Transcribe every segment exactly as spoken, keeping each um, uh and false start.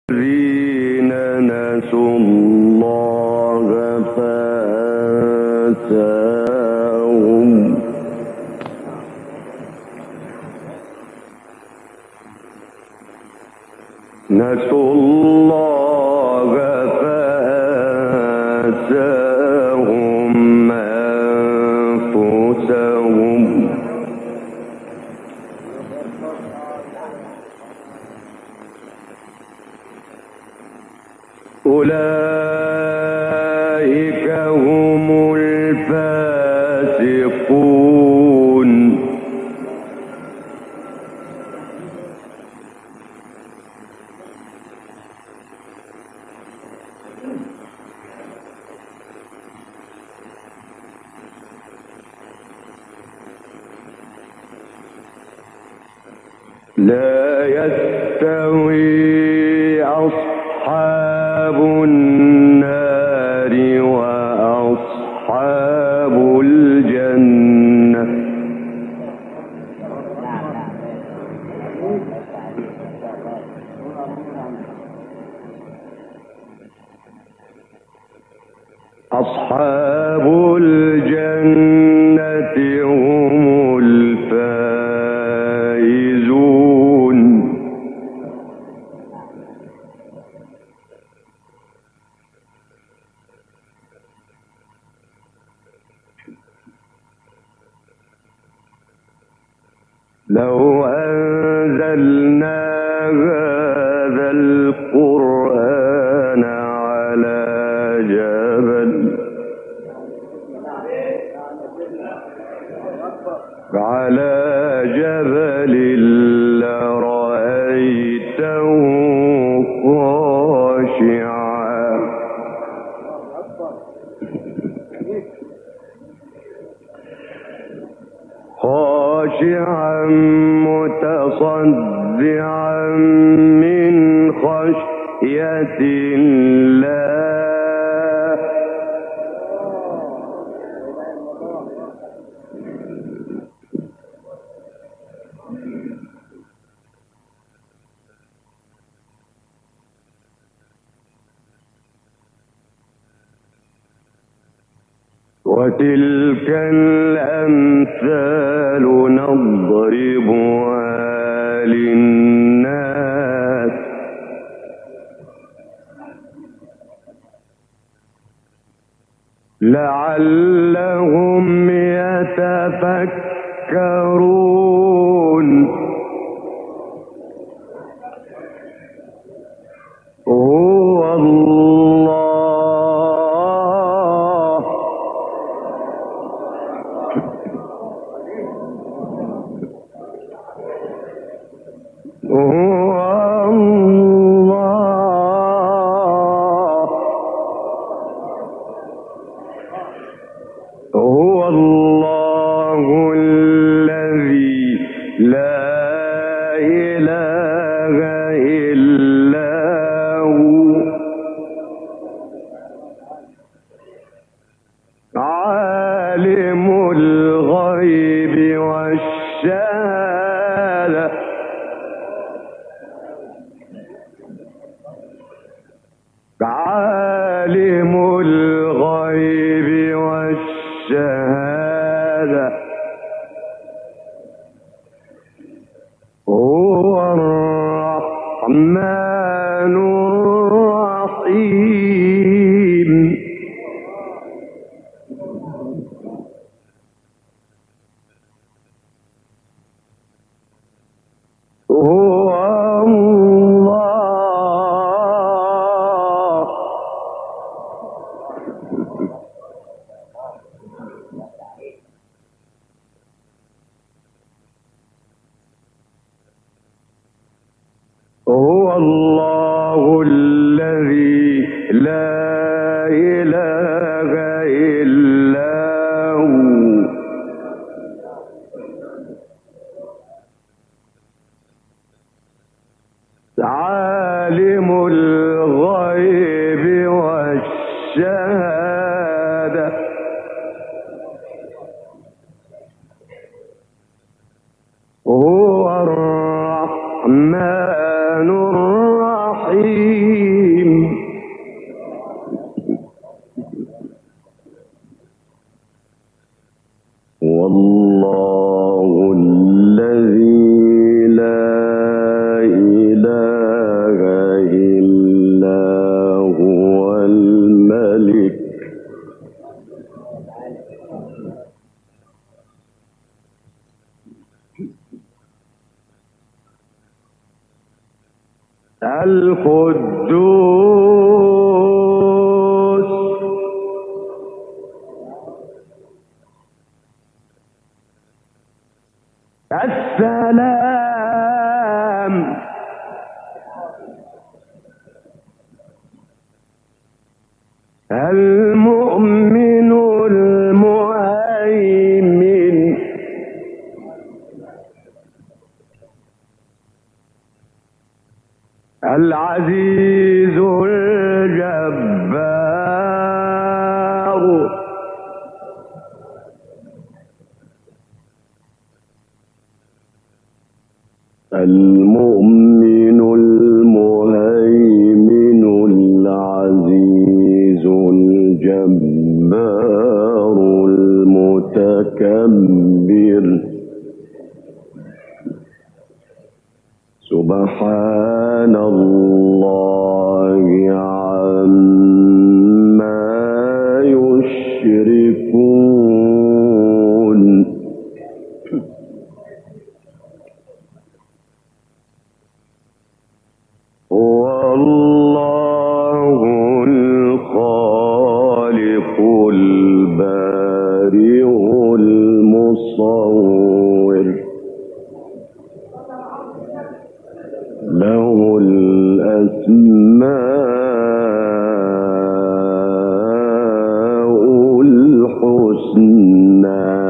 الذين نسوا الله فأنساهم نسوا الله فأنساهم أنفسهم أولئك هم الفاسقون لا يستوي أصحاب النار وأصحاب الجنة أصحاب الجنة هم الفائزون لو أنزلنا هذا القرآن على جبل على جبل لرأيته خاشعا خاشعا متصدعا من خشية الله وتلك الأمثال نضربها للناس لعلهم يتفكرون هو الله هو الله هو الله الذي لا إله إلا هو عالم الغيب والشهادة عالم الغيب والشهادة هو الرحمن الرحيم هو الله هو الله الذي لا إله إلا هو عالم الغيب والشهادة هو الرحمن الرحيم إلا هو الملك القدوس السلام المؤمن المهيمن العزيز الجبار المؤمن المهيمن العزيز الجبار المتكبر سبحان الله عما يشركون هو الله الخالق البارئ المصور له الأسماء الحسنى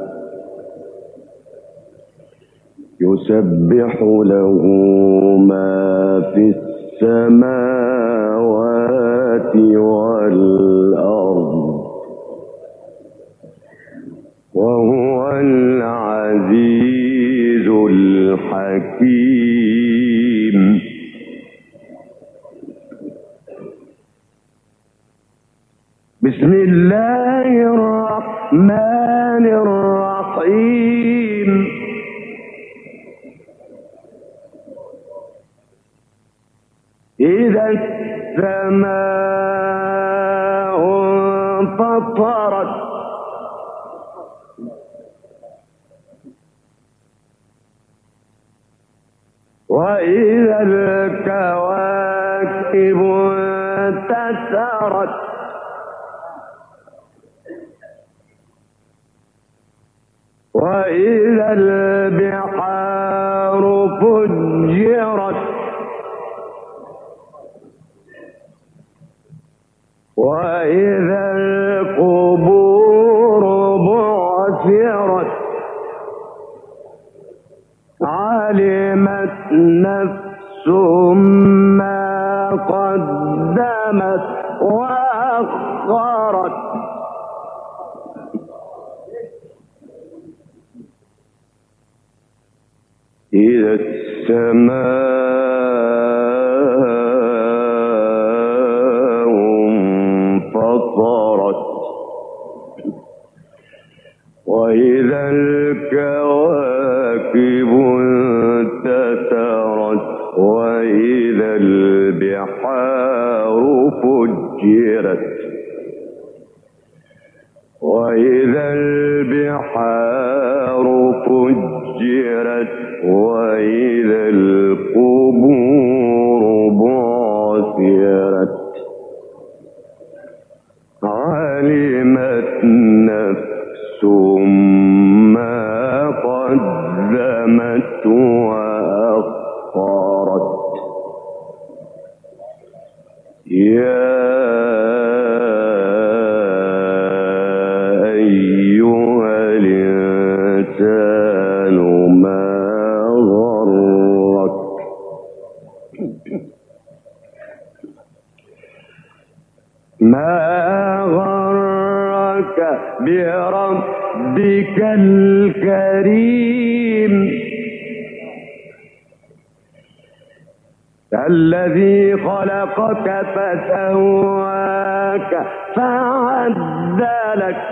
يسبح له ما في السماوات والأرض وهو العزيز الحكيم بسم الله الرحمن الرحيم إذا السماء انفطرت وإذا الكواكب انتثرت وإذا البحار فجرت وإذا القبور بعثرت علمت نفس ما قدمت وأخرت إذا السماء انفطرت وإذا الكواكب انتثرت وإذا البحار فجرت وإذا البحار فجرت وإذا القبور بعثرت علمت نفس ما قدمت وأخرت يا ما غرك بربك الكريم الذي خلقك فسواك فعدلك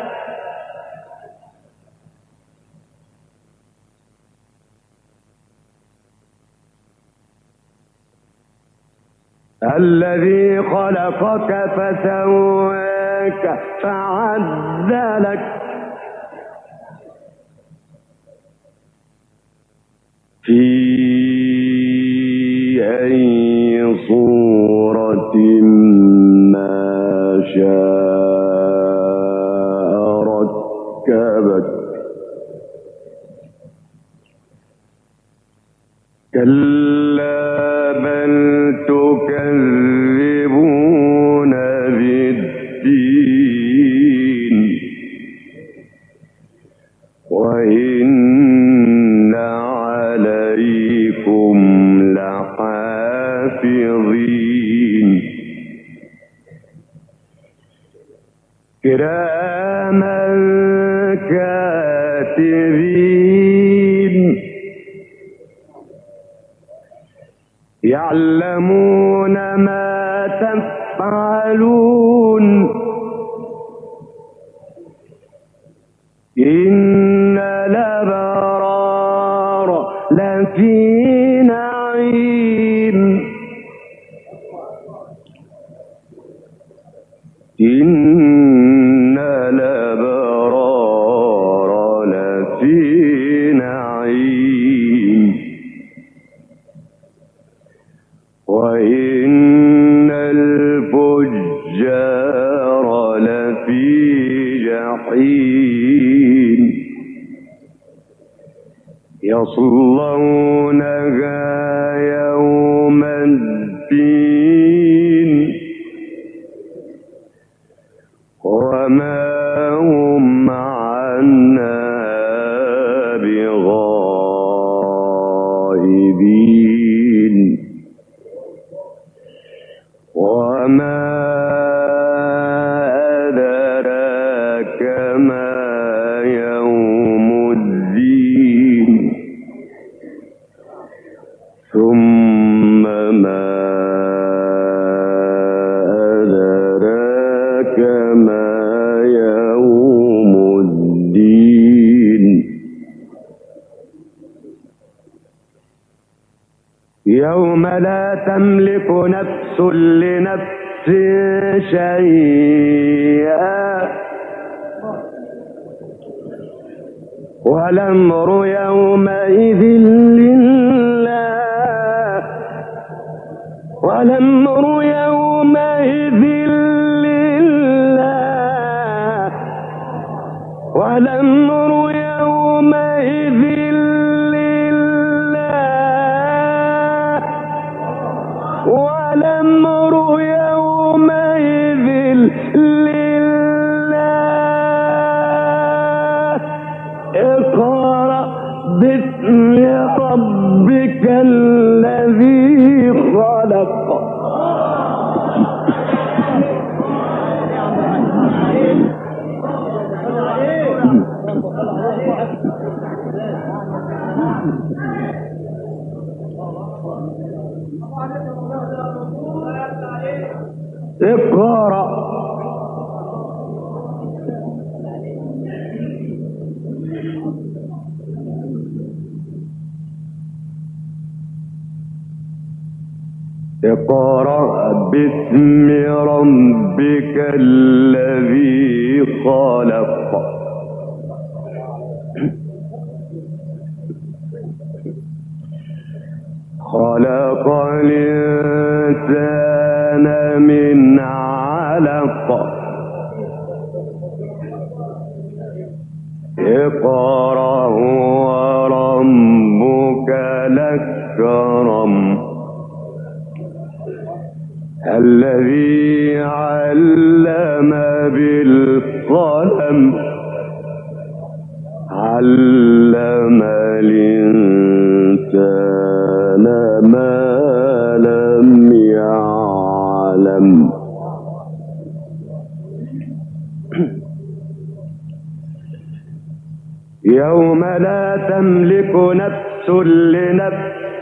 الذي خلقك فسواك فعدلك في أي صورة ما شاء ركبك كلا بل تكذبون بالدين وإن عليكم لحافظين كراما كاتبين يعلمون ما تفعلون إن الأبرار لفي نعيم إن الأبرار لفي نعيم وإن الفجار لفي جحيم يصلونها يوم الدين وما هم عنها بغائبين وما أدراك ما يوم الدين ثم ما أدراك ما يوم الدين يوم لا تملك نفس لنفس شيئا والأمر يومئذ لله والأمر يومئذ لله والأمر يومئذ لله والأمر يومئذ لله اقرأ باسم ربك الذي خلق اقرأ اقرأ باسم ربك الذي خلق خلق الإنسان من علق اقرأ وربك الأكرم الذي علم بالقلم علم الإنسان ما لم يعلم يوم لا تملك نفس لنفس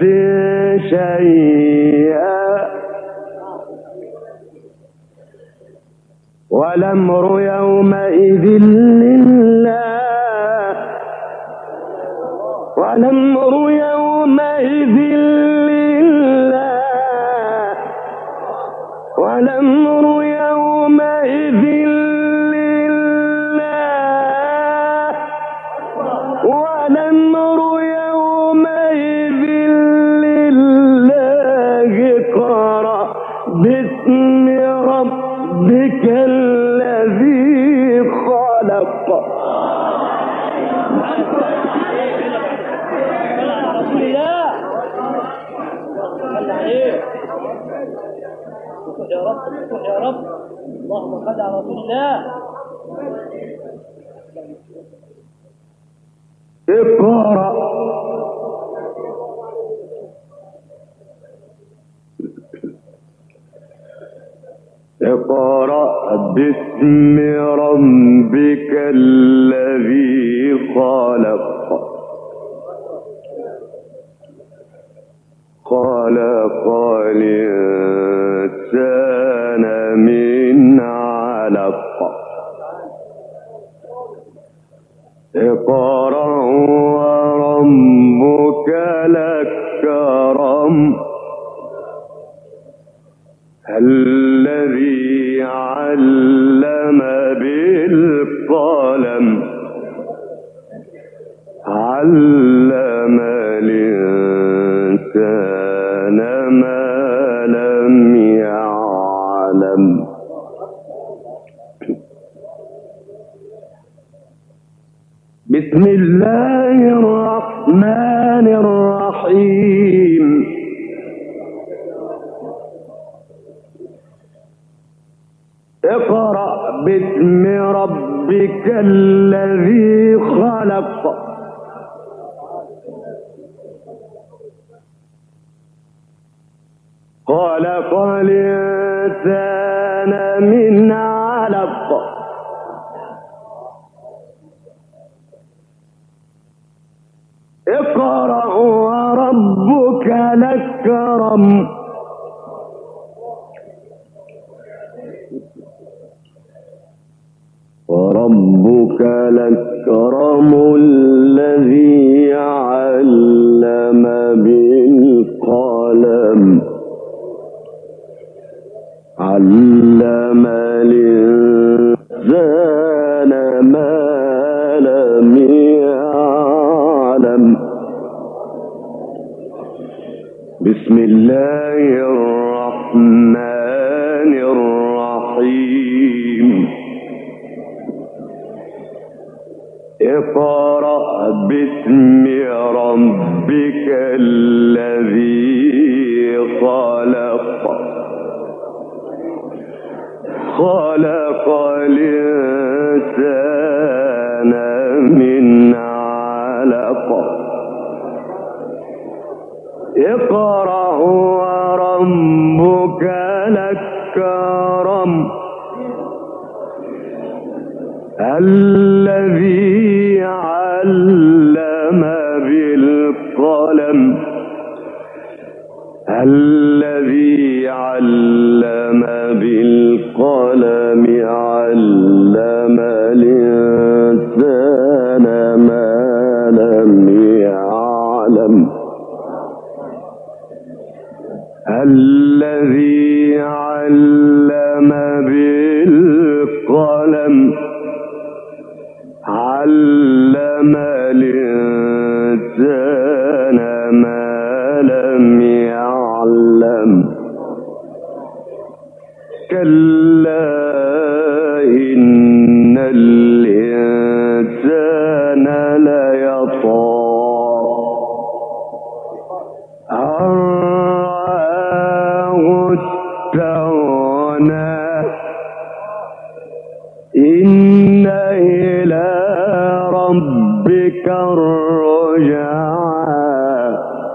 شيئا والأمر يومئذ لله والأمر يومئذ لله والأمر يومئذ لله والأمر يومئذ لله اقرأ باسم ربك الذي خلق يا رب يا رب اللهم صل على رسول الله. اقرأ اقرأ باسم ربك الذي خلق خلق الإنسان من علق اقرأ وربك الأكرم الذي علم بالقلم علم الإنسان ما لم يعلم. بسم الله الرحمن الرحيم. اقرأ باسم ربك الذي خلق خلق الإنسان من علق اقرأ وربك الأكرم وربك الأكرم الذي علم بالقلم علم الإنسان ما لم يعلم. بسم الله الرحمن الرحيم. اقرأ باسم ربك الذي خلق خلق الإنسان من علق اقرأ وربك الأكرم الذي علم بالقلم الذي علم بالقلم علم الإنسان ما لم يعلم. الذي علم بالقلم علم الإنسان ما لم يعلم. كلا إن الإنسان ليطغى أن رآه استغنى إن إلى ربك الرجعى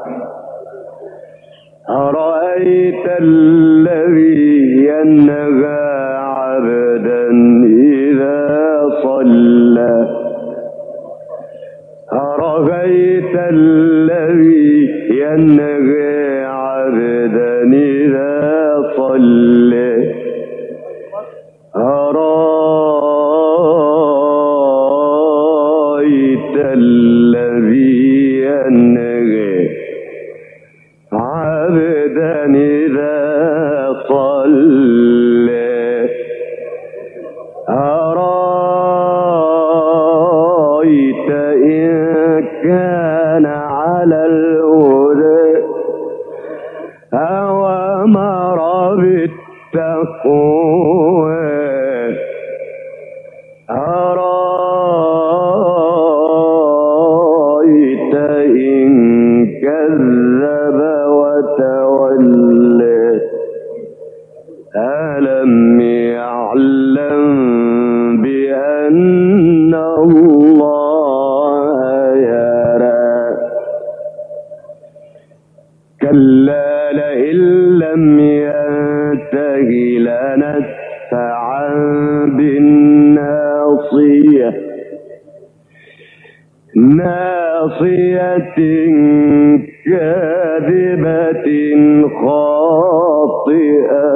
أرأيت الذي ينهى عبدا إذا صلى أرأيت الذي ينهى عبدا إذا صلى أرأيت الذي والتقوى أرأيت إن كذب وتولى ألم يعلم بأن الله يرى كلا لئن لم ينته لنسفعا بالناصية ناصية كاذبة خاطئة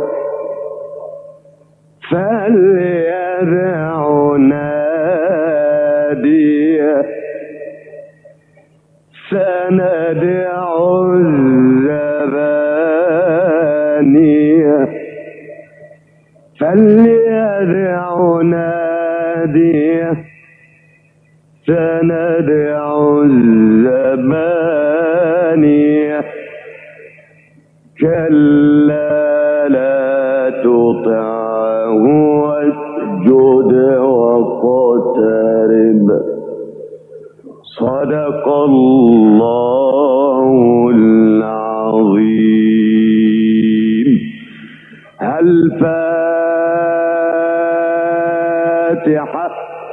فليدع ناديه سندع الزبانية فليدع ناديه سندع الزبانية كلا لا تطعه واسجد واقترب صدق الله العظيم. الفاتحة.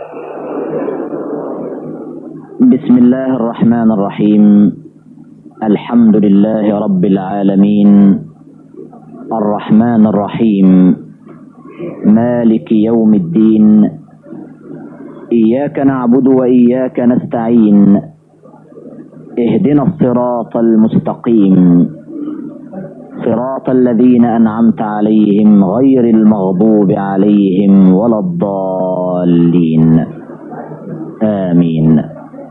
بسم الله الرحمن الرحيم. الحمد لله رب العالمين الرحمن الرحيم مالك يوم الدين إياك نعبد وإياك نستعين اهدنا الصراط المستقيم صراط الذين أنعمت عليهم غير المغضوب عليهم ولا الضالين آمين.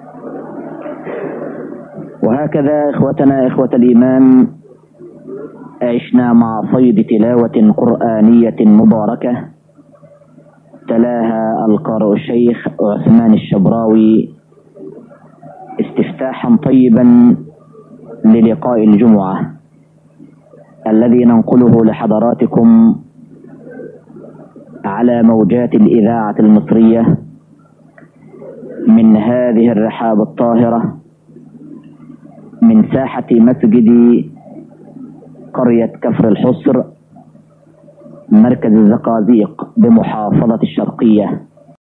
وهكذا إخوتنا إخوة الإيمان عشنا مع صيد تلاوة قرآنية مباركة تلاها القارئ الشيخ عثمان الشبراوي استفتاحا طيبا للقاء الجمعة الذي ننقله لحضراتكم على موجات الإذاعة المصرية من هذه الرحاب الطاهرة من ساحة مسجد قرية كفر الحصر مركز الزقازيق بمحافظة الشرقية